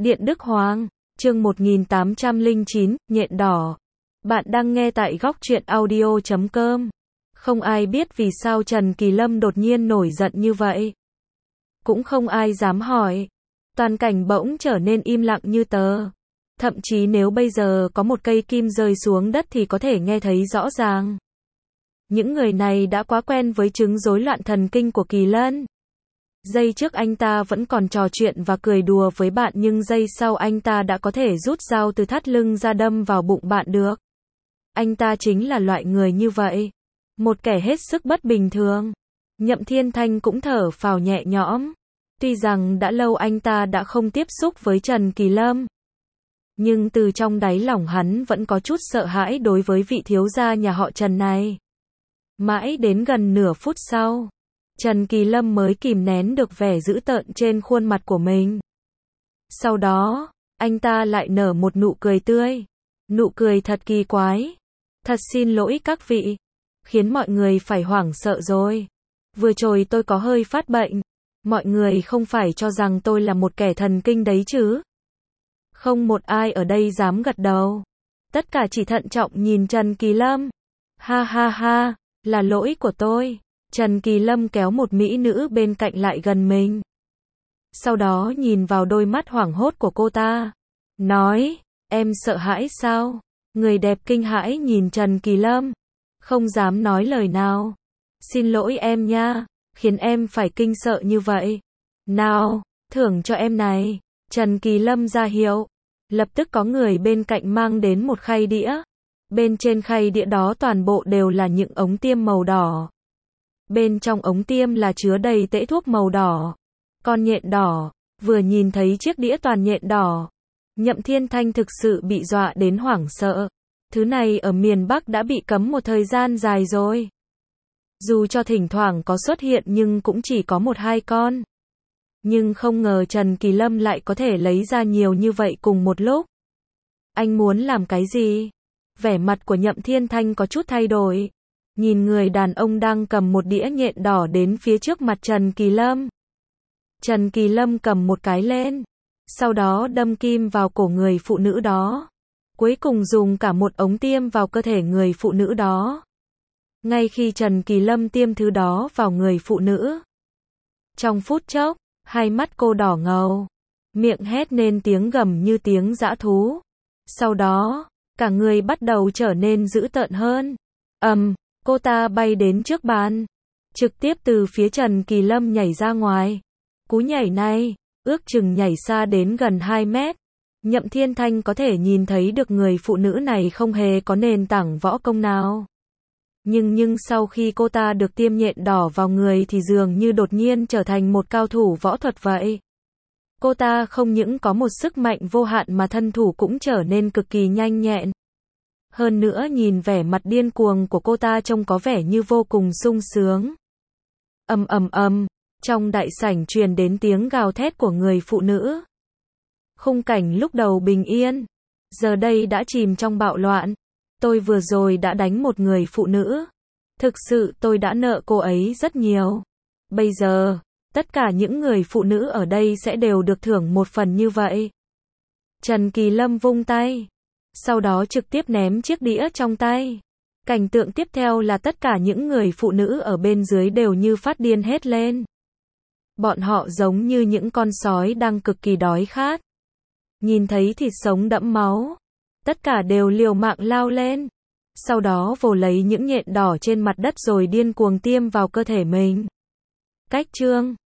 Điện Đức Hoàng, chương 1809, nhện đỏ. Bạn đang nghe tại góc truyện audio.com. Không ai biết vì sao Trần Kỳ Lâm đột nhiên nổi giận như vậy. Cũng không ai dám hỏi. Toàn cảnh bỗng trở nên im lặng như tờ. Thậm chí nếu bây giờ có một cây kim rơi xuống đất thì có thể nghe thấy rõ ràng. Những người này đã quá quen với chứng rối loạn thần kinh của Kỳ Lân. Giây trước anh ta vẫn còn trò chuyện và cười đùa với bạn, nhưng giây sau anh ta đã có thể rút dao từ thắt lưng ra đâm vào bụng bạn được. Anh ta chính là loại người như vậy. Một kẻ hết sức bất bình thường. Nhậm Thiên Thanh cũng thở phào nhẹ nhõm. Tuy rằng đã lâu anh ta đã không tiếp xúc với Trần Kỳ Lâm, nhưng từ trong đáy lòng hắn vẫn có chút sợ hãi đối với vị thiếu gia nhà họ Trần này. Mãi đến gần nửa phút sau, Trần Kỳ Lâm mới kìm nén được vẻ dữ tợn trên khuôn mặt của mình. Sau đó, anh ta lại nở một nụ cười tươi. Nụ cười thật kỳ quái. Thật xin lỗi các vị, khiến mọi người phải hoảng sợ rồi. Vừa rồi tôi có hơi phát bệnh. Mọi người không phải cho rằng tôi là một kẻ thần kinh đấy chứ? Không một ai ở đây dám gật đầu. Tất cả chỉ thận trọng nhìn Trần Kỳ Lâm. Ha ha ha, là lỗi của tôi. Trần Kỳ Lâm kéo một mỹ nữ bên cạnh lại gần mình. Sau đó nhìn vào đôi mắt hoảng hốt của cô ta. Nói, em sợ hãi sao? Người đẹp kinh hãi nhìn Trần Kỳ Lâm. Không dám nói lời nào. Xin lỗi em nha, khiến em phải kinh sợ như vậy. Nào, thưởng cho em này. Trần Kỳ Lâm ra hiệu. Lập tức có người bên cạnh mang đến một khay đĩa. Bên trên khay đĩa đó toàn bộ đều là những ống tiêm màu đỏ. Bên trong ống tiêm là chứa đầy tễ thuốc màu đỏ. Con nhện đỏ, vừa nhìn thấy chiếc đĩa toàn nhện đỏ, Nhậm Thiên Thanh thực sự bị dọa đến hoảng sợ. Thứ này ở miền Bắc đã bị cấm một thời gian dài rồi. Dù cho thỉnh thoảng có xuất hiện nhưng cũng chỉ có 1-2 con. Nhưng không ngờ Trần Kỳ Lâm lại có thể lấy ra nhiều như vậy cùng một lúc. Anh muốn làm cái gì? Vẻ mặt của Nhậm Thiên Thanh có chút thay đổi. Nhìn người đàn ông đang cầm một đĩa nhện đỏ đến phía trước mặt Trần Kỳ Lâm. Trần Kỳ Lâm cầm một cái lên. Sau đó đâm kim vào cổ người phụ nữ đó. Cuối cùng dùng cả một ống tiêm vào cơ thể người phụ nữ đó. Ngay khi Trần Kỳ Lâm tiêm thứ đó vào người phụ nữ, trong phút chốc, hai mắt cô đỏ ngầu, miệng hét lên tiếng gầm như tiếng dã thú. Sau đó, cả người bắt đầu trở nên dữ tợn hơn. Cô ta bay đến trước bàn, trực tiếp từ phía Trần Kỳ Lâm nhảy ra ngoài. Cú nhảy này, ước chừng nhảy xa đến gần 2 mét. Nhậm Thiên Thanh có thể nhìn thấy được người phụ nữ này không hề có nền tảng võ công nào. Nhưng sau khi cô ta được tiêm nhện đỏ vào người thì dường như đột nhiên trở thành một cao thủ võ thuật vậy. Cô ta không những có một sức mạnh vô hạn mà thân thủ cũng trở nên cực kỳ nhanh nhẹn. Hơn nữa nhìn vẻ mặt điên cuồng của cô ta trông có vẻ như vô cùng sung sướng. Trong đại sảnh truyền đến tiếng gào thét của người phụ nữ. Khung cảnh lúc đầu bình yên, giờ đây đã chìm trong bạo loạn. Tôi vừa rồi đã đánh một người phụ nữ. Thực sự tôi đã nợ cô ấy rất nhiều. Bây giờ, tất cả những người phụ nữ ở đây sẽ đều được thưởng một phần như vậy. Trần Kỳ Lâm vung tay. Sau đó trực tiếp ném chiếc đĩa trong tay. Cảnh tượng tiếp theo là tất cả những người phụ nữ ở bên dưới đều như phát điên hét lên. Bọn họ giống như những con sói đang cực kỳ đói khát. Nhìn thấy thịt sống đẫm máu, tất cả đều liều mạng lao lên. Sau đó vồ lấy những nhện đỏ trên mặt đất rồi điên cuồng tiêm vào cơ thể mình. Cách chương